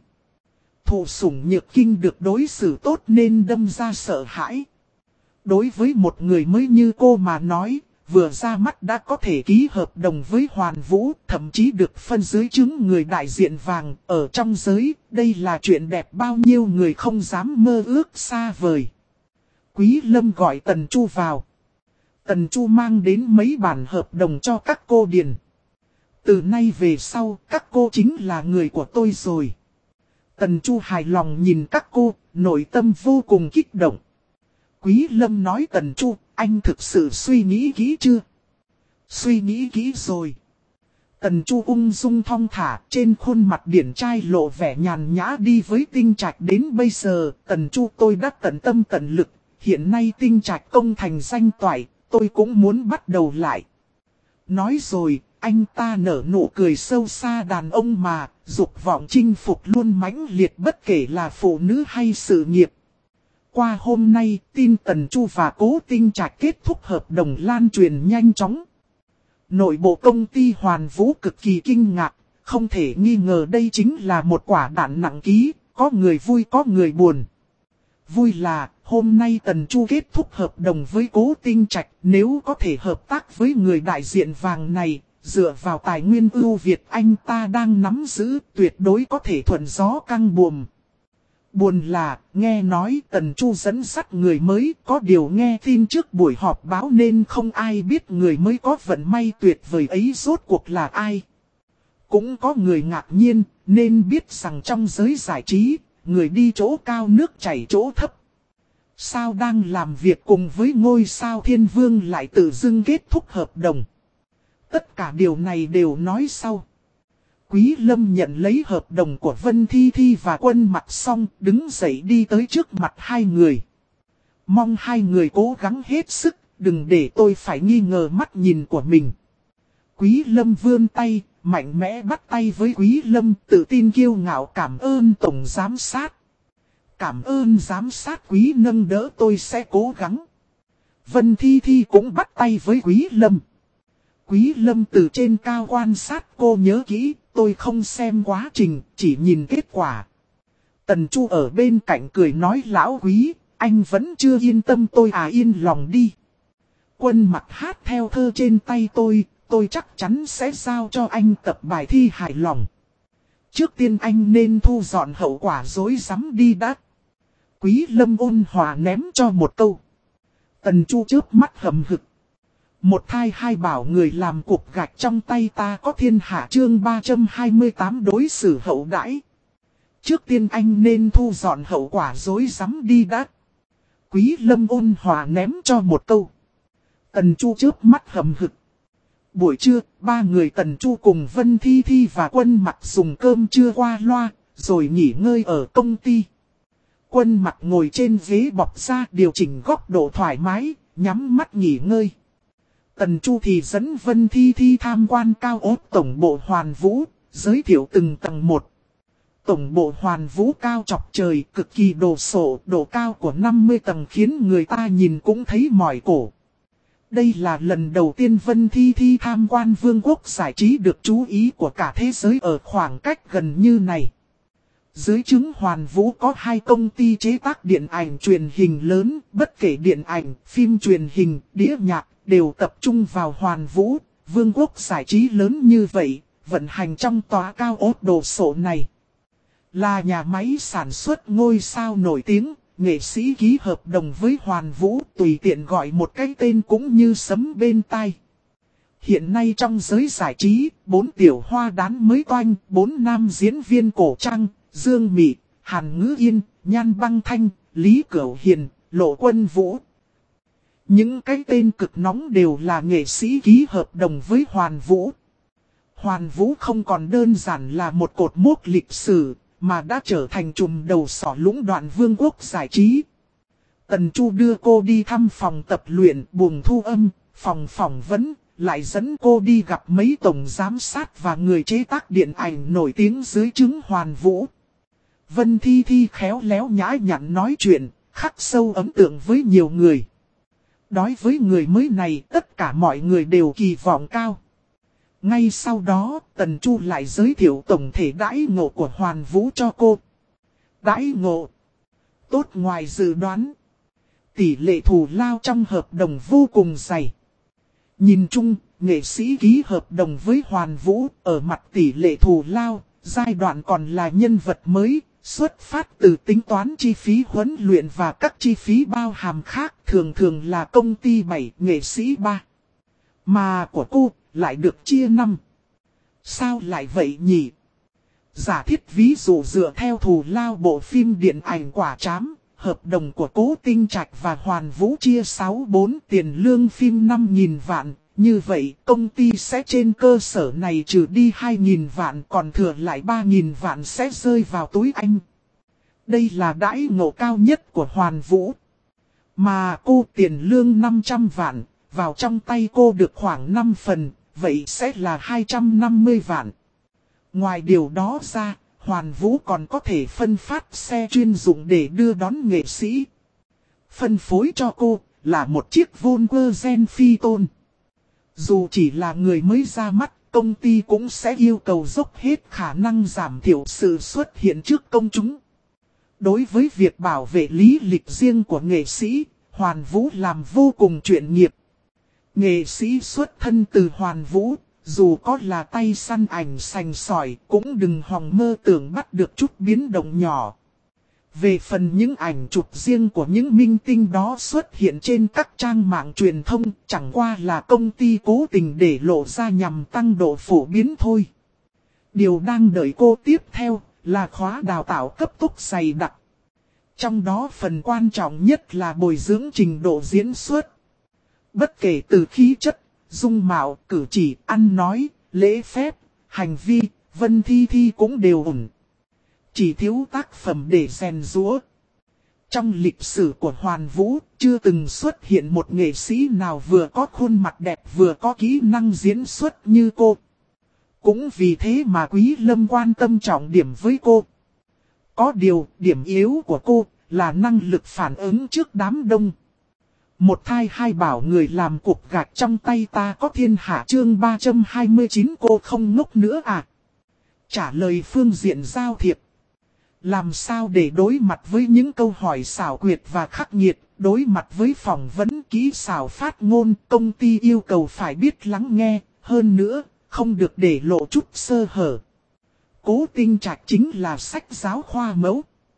[SPEAKER 1] Thụ sủng nhược kinh được đối xử tốt nên đâm ra sợ hãi. Đối với một người mới như cô mà nói, vừa ra mắt đã có thể ký hợp đồng với Hoàn Vũ, thậm chí được phân dưới chứng người đại diện vàng. Ở trong giới, đây là chuyện đẹp bao nhiêu người không dám mơ ước xa vời. Quý Lâm gọi Tần Chu vào. Tần Chu mang đến mấy bản hợp đồng cho các cô điền. Từ nay về sau, các cô chính là người của tôi rồi. Tần Chu hài lòng nhìn các cô, nội tâm vô cùng kích động. Quý Lâm nói Tần Chu, anh thực sự suy nghĩ kỹ chưa? Suy nghĩ kỹ rồi. Tần Chu ung dung thong thả, trên khuôn mặt điển trai lộ vẻ nhàn nhã đi với Tinh Trạch đến bây giờ. Tần Chu, tôi đã tận tâm tận lực, hiện nay Tinh Trạch công thành danh toại, tôi cũng muốn bắt đầu lại. Nói rồi, anh ta nở nụ cười sâu xa. Đàn ông mà, dục vọng chinh phục luôn mãnh liệt bất kể là phụ nữ hay sự nghiệp. Qua hôm nay, tin Tần Chu và Cố Tinh Trạch kết thúc hợp đồng lan truyền nhanh chóng. Nội bộ công ty Hoàn Vũ cực kỳ kinh ngạc, không thể nghi ngờ đây chính là một quả đạn nặng ký, có người vui có người buồn. Vui là, hôm nay Tần Chu kết thúc hợp đồng với Cố Tinh Trạch, nếu có thể hợp tác với người đại diện vàng này, dựa vào tài nguyên ưu việt anh ta đang nắm giữ, tuyệt đối có thể thuận gió căng buồm. Buồn là, nghe nói Tần Chu dẫn dắt người mới, có điều nghe tin trước buổi họp báo nên không ai biết người mới có vận may tuyệt vời ấy rốt cuộc là ai. Cũng có người ngạc nhiên, nên biết rằng trong giới giải trí, người đi chỗ cao nước chảy chỗ thấp. Sao đang làm việc cùng với ngôi sao Thiên Vương lại tự dưng kết thúc hợp đồng. Tất cả điều này đều nói sau. Quý Lâm nhận lấy hợp đồng của Vân Thi Thi và Quân Mặc xong, đứng dậy đi tới trước mặt hai người. Mong hai người cố gắng hết sức, đừng để tôi phải nghi ngờ mắt nhìn của mình. Quý Lâm vươn tay, mạnh mẽ bắt tay với Quý Lâm, tự tin kiêu ngạo cảm ơn Tổng Giám sát. Cảm ơn Giám sát Quý nâng đỡ tôi sẽ cố gắng. Vân Thi Thi cũng bắt tay với Quý Lâm. Quý Lâm từ trên cao quan sát cô nhớ kỹ, tôi không xem quá trình, chỉ nhìn kết quả. Tần Chu ở bên cạnh cười nói lão Quý, anh vẫn chưa yên tâm tôi à yên lòng đi. Quân Mặc hát theo thơ trên tay tôi chắc chắn sẽ giao cho anh tập bài thi hài lòng. Trước tiên anh nên thu dọn hậu quả rối rắm đi đã. Quý Lâm ôn hòa ném cho một câu. Tần Chu chớp mắt hầm hực. Một thai hai bảo người làm cục gạch trong tay ta có thiên hạ chương 328 đối xử hậu đãi. Trước tiên anh nên thu dọn hậu quả rối rắm đi đã. Quý Lâm ôn hòa ném cho một câu. Tần Chu chớp mắt hầm hực. Buổi trưa, ba người Tần Chu cùng Vân Thi Thi và Quân Mặc dùng cơm trưa qua loa, rồi nghỉ ngơi ở công ty. Quân Mặc ngồi trên ghế bọc da điều chỉnh góc độ thoải mái, nhắm mắt nghỉ ngơi. Tần Chu thì dẫn Vân Thi Thi tham quan cao ốt tổng bộ Hoàn Vũ, giới thiệu từng tầng một. Tổng bộ Hoàn Vũ cao chọc trời, cực kỳ đồ sộ, độ cao của 50 tầng khiến người ta nhìn cũng thấy mỏi cổ. Đây là lần đầu tiên Vân Thi Thi tham quan vương quốc giải trí được chú ý của cả thế giới ở khoảng cách gần như này. Dưới trướng Hoàn Vũ có hai công ty chế tác điện ảnh truyền hình lớn, bất kể điện ảnh, phim truyền hình, đĩa nhạc, đều tập trung vào Hoàn Vũ, vương quốc giải trí lớn như vậy, vận hành trong tòa cao ốt đồ sộ này. Là nhà máy sản xuất ngôi sao nổi tiếng, nghệ sĩ ký hợp đồng với Hoàn Vũ tùy tiện gọi một cái tên cũng như sấm bên tai. Hiện nay trong giới giải trí, 4 tiểu hoa đán mới toanh, 4 nam diễn viên cổ trang, Dương Mị, Hàn Ngữ Yên, Nhan Băng Thanh, Lý Cửu Hiền, Lộ Quân Vũ. Những cái tên cực nóng đều là nghệ sĩ ký hợp đồng với Hoàn Vũ. Hoàn Vũ không còn đơn giản là một cột mốc lịch sử, mà đã trở thành trùm đầu sỏ lũng đoạn vương quốc giải trí. Tần Chu đưa cô đi thăm phòng tập luyện, buồng thu âm, phòng phỏng vấn, lại dẫn cô đi gặp mấy tổng giám sát và người chế tác điện ảnh nổi tiếng dưới trướng Hoàn Vũ. Vân Thi Thi khéo léo nhã nhặn nói chuyện, khắc sâu ấn tượng với nhiều người. Đối với người mới này, tất cả mọi người đều kỳ vọng cao. Ngay sau đó, Tần Chu lại giới thiệu tổng thể đãi ngộ của Hoàn Vũ cho cô. Đãi ngộ tốt ngoài dự đoán. Tỷ lệ thù lao trong hợp đồng vô cùng dày. Nhìn chung, nghệ sĩ ký hợp đồng với Hoàn Vũ ở mặt tỷ lệ thù lao, giai đoạn còn là nhân vật mới, xuất phát từ tính toán chi phí huấn luyện và các chi phí bao hàm khác thường thường là công ty 7, nghệ sĩ 3. Mà của cô lại được chia 5. Sao lại vậy nhỉ? Giả thiết ví dụ dựa theo thù lao bộ phim điện ảnh Quả Trám, hợp đồng của Cố Tinh Trạch và Hoàn Vũ chia 6-4 tiền lương phim 5.000 vạn. Như vậy công ty sẽ trên cơ sở này trừ đi 2.000 vạn còn thừa lại 3.000 vạn sẽ rơi vào túi anh. Đây là đãi ngộ cao nhất của Hoàn Vũ. Mà cô tiền lương 500 vạn, vào trong tay cô được khoảng 5 phần, vậy sẽ là 250 vạn. Ngoài điều đó ra, Hoàn Vũ còn có thể phân phát xe chuyên dụng để đưa đón nghệ sĩ. Phân phối cho cô là một chiếc Volkswagen Phaeton. Dù chỉ là người mới ra mắt, công ty cũng sẽ yêu cầu dốc hết khả năng giảm thiểu sự xuất hiện trước công chúng. Đối với việc bảo vệ lý lịch riêng của nghệ sĩ, Hoàn Vũ làm vô cùng chuyên nghiệp. Nghệ sĩ xuất thân từ Hoàn Vũ, dù có là tay săn ảnh sành sỏi cũng đừng hòng mơ tưởng bắt được chút biến động nhỏ. Về phần những ảnh chụp riêng của những minh tinh đó xuất hiện trên các trang mạng truyền thông, chẳng qua là công ty cố tình để lộ ra nhằm tăng độ phổ biến thôi. Điều đang đợi cô tiếp theo là khóa đào tạo cấp tốc dày đặc. Trong đó phần quan trọng nhất là bồi dưỡng trình độ diễn xuất. Bất kể từ khí chất, dung mạo, cử chỉ, ăn nói, lễ phép, hành vi, Vân Thi Thi cũng đều ổn. Chỉ thiếu tác phẩm để rèn giũa. Trong lịch sử của Hoàn Vũ, chưa từng xuất hiện một nghệ sĩ nào vừa có khuôn mặt đẹp vừa có kỹ năng diễn xuất như cô. Cũng vì thế mà Quý Lâm quan tâm trọng điểm với cô. Có điều, điểm yếu của cô là năng lực phản ứng trước đám đông. Một thai hai bảo người làm cục gạch trong tay ta có thiên hạ chương 329 cô không ngốc nữa à? Trả lời phương diện giao thiệp. Làm sao để đối mặt với những câu hỏi xảo quyệt và khắc nghiệt, đối mặt với phỏng vấn kỹ xảo phát ngôn, công ty yêu cầu phải biết lắng nghe, hơn nữa, không được để lộ chút sơ hở. Cố Tinh Trạch chính là sách giáo khoa mẫu.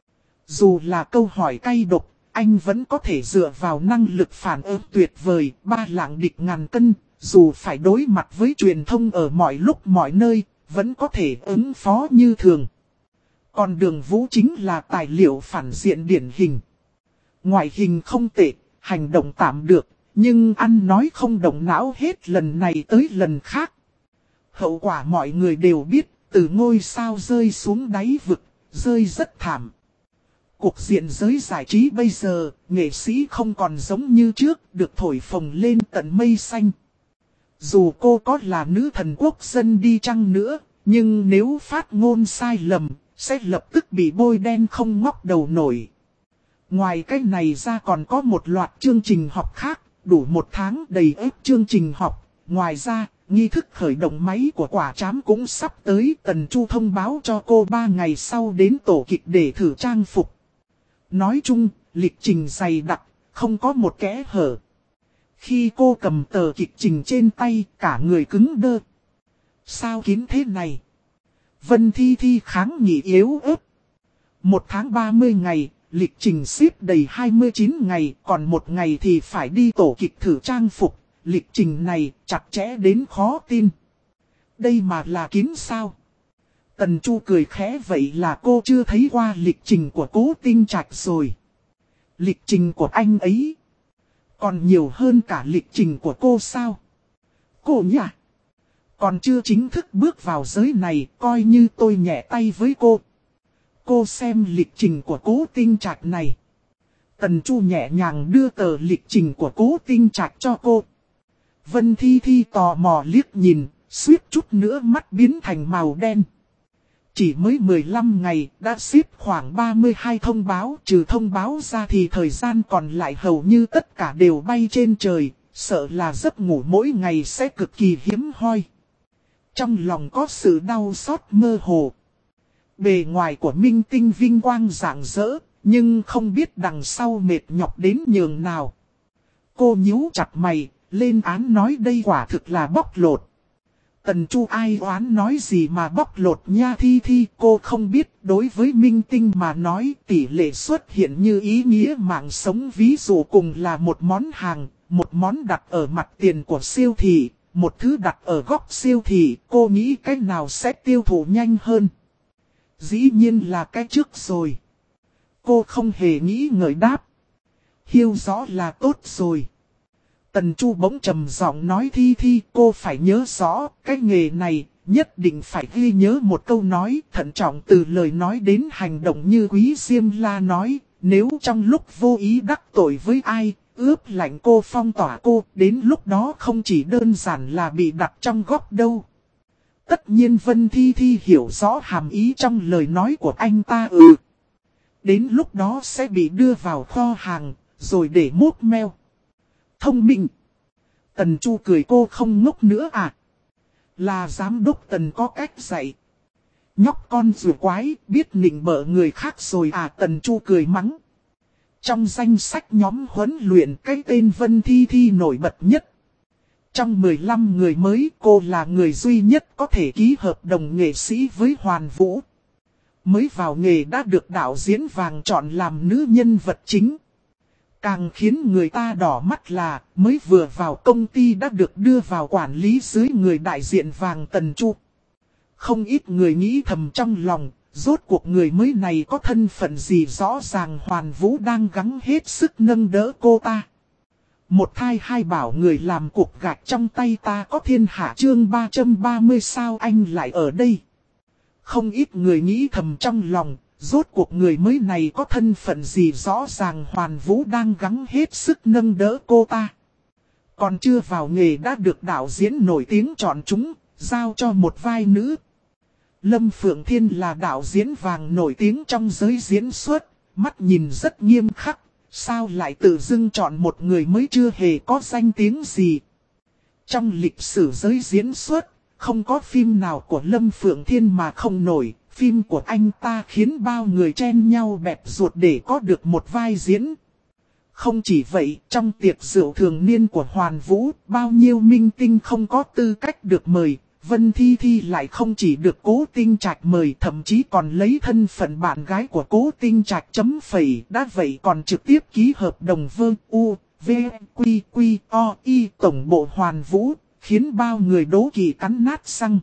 [SPEAKER 1] Dù là câu hỏi cay độc, anh vẫn có thể dựa vào năng lực phản ứng tuyệt vời, ba lạng địch ngàn cân, dù phải đối mặt với truyền thông ở mọi lúc mọi nơi, vẫn có thể ứng phó như thường. Còn Đường Vũ chính là tài liệu phản diện điển hình. Ngoại hình không tệ, hành động tạm được, nhưng ăn nói không động não hết lần này tới lần khác. Hậu quả mọi người đều biết, từ ngôi sao rơi xuống đáy vực, rơi rất thảm. Cuộc diện giới giải trí bây giờ, nghệ sĩ không còn giống như trước, được thổi phồng lên tận mây xanh. Dù cô có là nữ thần quốc dân đi chăng nữa, nhưng nếu phát ngôn sai lầm, sẽ lập tức bị bôi đen không ngóc đầu nổi. Ngoài cái này ra còn có một loạt chương trình học khác, đủ một tháng đầy ếp chương trình học. Ngoài ra, nghi thức khởi động máy của quả trám cũng sắp tới. Tần Chu thông báo cho cô 3 ngày sau đến tổ kịch để thử trang phục. Nói chung, lịch trình dày đặc, không có một kẽ hở. Khi cô cầm tờ kịch trình trên tay, cả người cứng đơ. Sao kín thế này? Vân Thi Thi kháng nghị yếu ớt. 1 tháng 30 ngày, lịch trình xếp đầy 29 ngày, còn 1 ngày thì phải đi tổ kịch thử trang phục. Lịch trình này chặt chẽ đến khó tin. Đây mà là kín sao? Tần Chu cười khẽ, vậy là cô chưa thấy qua lịch trình của Cố Tinh Trạch rồi. Lịch trình của anh ấy còn nhiều hơn cả lịch trình của cô sao? Cô nhỉ? Còn chưa chính thức bước vào giới này, coi như tôi nhẹ tay với cô. Cô xem lịch trình của Cố Tinh Trạch này. Tần Chu nhẹ nhàng đưa tờ lịch trình của Cố Tinh Trạch cho cô. Vân Thi Thi tò mò liếc nhìn, suýt chút nữa mắt biến thành màu đen. Chỉ mới 15 ngày đã xếp khoảng 32 thông báo, trừ thông báo ra thì thời gian còn lại hầu như tất cả đều bay trên trời, sợ là giấc ngủ mỗi ngày sẽ cực kỳ hiếm hoi. Trong lòng có sự đau xót mơ hồ. Bề ngoài của minh tinh vinh quang rạng rỡ, nhưng không biết đằng sau mệt nhọc đến nhường nào. Cô nhíu chặt mày, lên án nói đây quả thực là bóc lột. Tần Chu ai oán nói gì mà bóc lột nha Thi Thi, cô không biết đối với minh tinh mà nói tỷ lệ xuất hiện như ý nghĩa mạng sống, ví dụ cùng là một món hàng, một món đặt ở mặt tiền của siêu thị, một thứ đặt ở góc siêu thị, cô nghĩ cái nào sẽ tiêu thụ nhanh hơn? Dĩ nhiên là cái trước rồi. Cô không hề nghĩ ngợi đáp. Hiểu rõ là tốt rồi. Tần Chu bỗng trầm giọng nói Thi Thi, cô phải nhớ rõ, cái nghề này, nhất định phải ghi nhớ một câu nói, thận trọng từ lời nói đến hành động như Quý Diêm La nói, nếu trong lúc vô ý đắc tội với ai, ướp lạnh cô phong tỏa cô, đến lúc đó không chỉ đơn giản là bị đặt trong góc đâu. Tất nhiên Vân Thi Thi hiểu rõ hàm ý trong lời nói của anh ta. Đến lúc đó sẽ bị đưa vào kho hàng, rồi để mốt meo. Thông minh. Tần Chu cười, cô không ngốc nữa à? Là giám đốc Tần có cách dạy. Nhóc con rùa quái, biết nịnh bợ người khác rồi à? Tần Chu cười mắng. Trong danh sách nhóm huấn luyện, cái tên Vân Thi Thi nổi bật nhất. Trong 15 người mới, cô là người duy nhất có thể ký hợp đồng nghệ sĩ với Hoàn Vũ. Mới vào nghề đã được đạo diễn vàng chọn làm nữ nhân vật chính. Càng khiến người ta đỏ mắt là mới vừa vào công ty đã được đưa vào quản lý dưới người đại diện vàng Tần Chu. Không ít người nghĩ thầm trong lòng, rốt cuộc người mới này có thân phận gì, rõ ràng Hoàn Vũ đang gắng hết sức nâng đỡ cô ta. Một thai hai bảo người làm cục gạch trong tay ta có thiên hạ, chương 330 sao anh lại ở đây. Không ít người nghĩ thầm trong lòng, rốt cuộc người mới này có thân phận gì, rõ ràng Hoàn Vũ đang gắng hết sức nâng đỡ cô ta. Còn chưa vào nghề đã được đạo diễn nổi tiếng chọn chúng, giao cho một vai nữ. Lâm Phượng Thiên là đạo diễn vàng nổi tiếng trong giới diễn xuất, mắt nhìn rất nghiêm khắc, sao lại tự dưng chọn một người mới chưa hề có danh tiếng gì. Trong lịch sử giới diễn xuất, không có phim nào của Lâm Phượng Thiên mà không nổi, phim của anh ta khiến bao người chen nhau bẹp ruột để có được một vai diễn. Không chỉ vậy, trong tiệc rượu thường niên của Hoàn Vũ, bao nhiêu minh tinh không có tư cách được mời, Vân Thi Thi lại không chỉ được Cố Tinh Trạch mời, thậm chí còn lấy thân phận bạn gái của Cố Tinh Trạch chấm phẩy, đã vậy còn trực tiếp ký hợp đồng Vương U, V, Quy, Quy, O, Y tổng bộ Hoàn Vũ, khiến bao người đố kỵ cắn nát răng.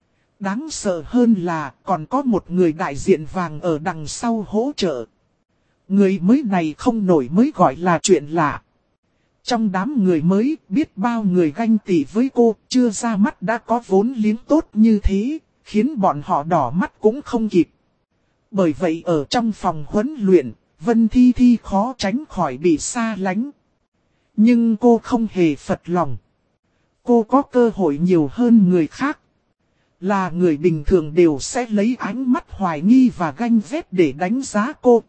[SPEAKER 1] Đáng sợ hơn là còn có một người đại diện vàng ở đằng sau hỗ trợ. Người mới này không nổi mới gọi là chuyện lạ. Trong đám người mới, biết bao người ganh tị với cô, chưa ra mắt đã có vốn liếng tốt như thế, khiến bọn họ đỏ mắt cũng không kịp. Bởi vậy ở trong phòng huấn luyện, Vân Thi Thi khó tránh khỏi bị xa lánh. Nhưng cô không hề phật lòng. Cô có cơ hội nhiều hơn người khác. Là người bình thường đều sẽ lấy ánh mắt hoài nghi và ganh ghét để đánh giá cô.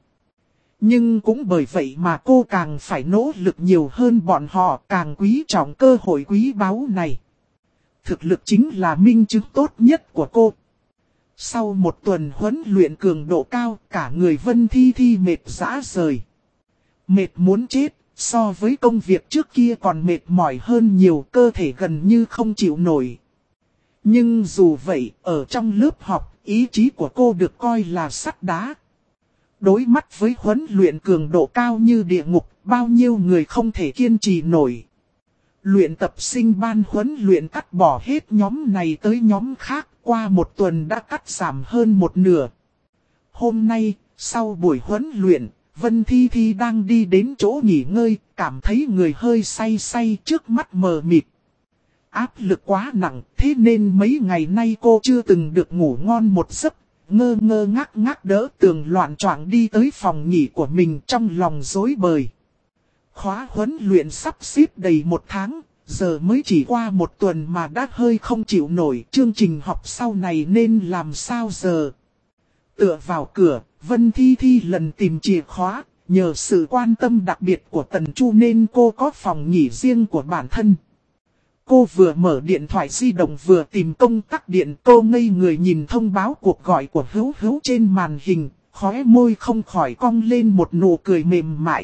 [SPEAKER 1] Nhưng cũng bởi vậy mà cô càng phải nỗ lực nhiều hơn bọn họ, càng quý trọng cơ hội quý báu này. Thực lực chính là minh chứng tốt nhất của cô. Sau một tuần huấn luyện cường độ cao, cả người Vân Thi Thi mệt rã rời. Mệt muốn chết, so với công việc trước kia còn mệt mỏi hơn nhiều, cơ thể gần như không chịu nổi. Nhưng dù vậy, ở trong lớp học, ý chí của cô được coi là sắt đá. Đối mắt với huấn luyện cường độ cao như địa ngục, bao nhiêu người không thể kiên trì nổi. Luyện tập sinh ban huấn luyện cắt bỏ hết nhóm này tới nhóm khác, qua một tuần đã cắt giảm hơn một nửa. Hôm nay, sau buổi huấn luyện, Vân Thi Thi đang đi đến chỗ nghỉ ngơi, cảm thấy người hơi say say, trước mắt mờ mịt. Áp lực quá nặng, thế nên mấy ngày nay cô chưa từng được ngủ ngon một giấc. Ngơ ngơ ngác ngác đỡ tường loạn choạng đi tới phòng nghỉ của mình, trong lòng rối bời. Khóa huấn luyện sắp xếp đầy một tháng, giờ mới chỉ qua một tuần mà đã hơi không chịu nổi, chương trình học sau này nên làm sao giờ. Tựa vào cửa, Vân Thi Thi lần tìm chìa khóa, nhờ sự quan tâm đặc biệt của Tần Chu nên cô có phòng nghỉ riêng của bản thân. Cô vừa mở điện thoại di động vừa tìm công tắc điện, cô ngây người nhìn thông báo cuộc gọi của Hữu Hữu trên màn hình, khóe môi không khỏi cong lên một nụ cười mềm mại.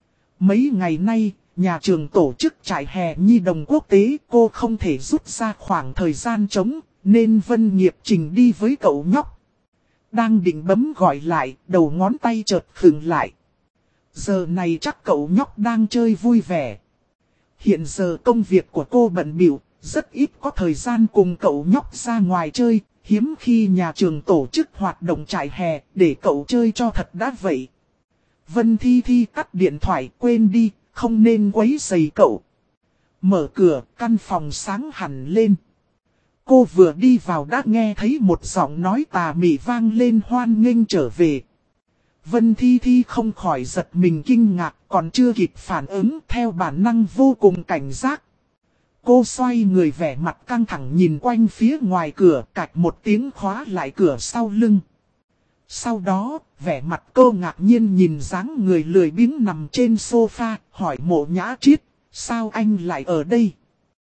[SPEAKER 1] Mấy ngày nay, nhà trường tổ chức trại hè nhi đồng quốc tế, cô không thể rút ra khoảng thời gian trống, nên Vân Nghiệp Trình đi với cậu nhóc. Đang định bấm gọi lại, đầu ngón tay chợt khựng lại. Giờ này chắc cậu nhóc đang chơi vui vẻ. Hiện giờ công việc của cô bận bịu, rất ít có thời gian cùng cậu nhóc ra ngoài chơi, hiếm khi nhà trường tổ chức hoạt động trại hè để cậu chơi cho thật đã vậy. Vân Thi Thi tắt điện thoại, quên đi, không nên quấy rầy cậu. Mở cửa, căn phòng sáng hẳn lên. Cô vừa đi vào đã nghe thấy một giọng nói tà mị vang lên hoan nghênh trở về. Vân Thi Thi không khỏi giật mình kinh ngạc, còn chưa kịp phản ứng, theo bản năng vô cùng cảnh giác. Cô xoay người vẻ mặt căng thẳng nhìn quanh phía ngoài cửa, cạch một tiếng khóa lại cửa sau lưng. Sau đó, vẻ mặt cô ngạc nhiên nhìn dáng người lười biếng nằm trên sofa, hỏi Mộ Nhã Triết, sao anh lại ở đây?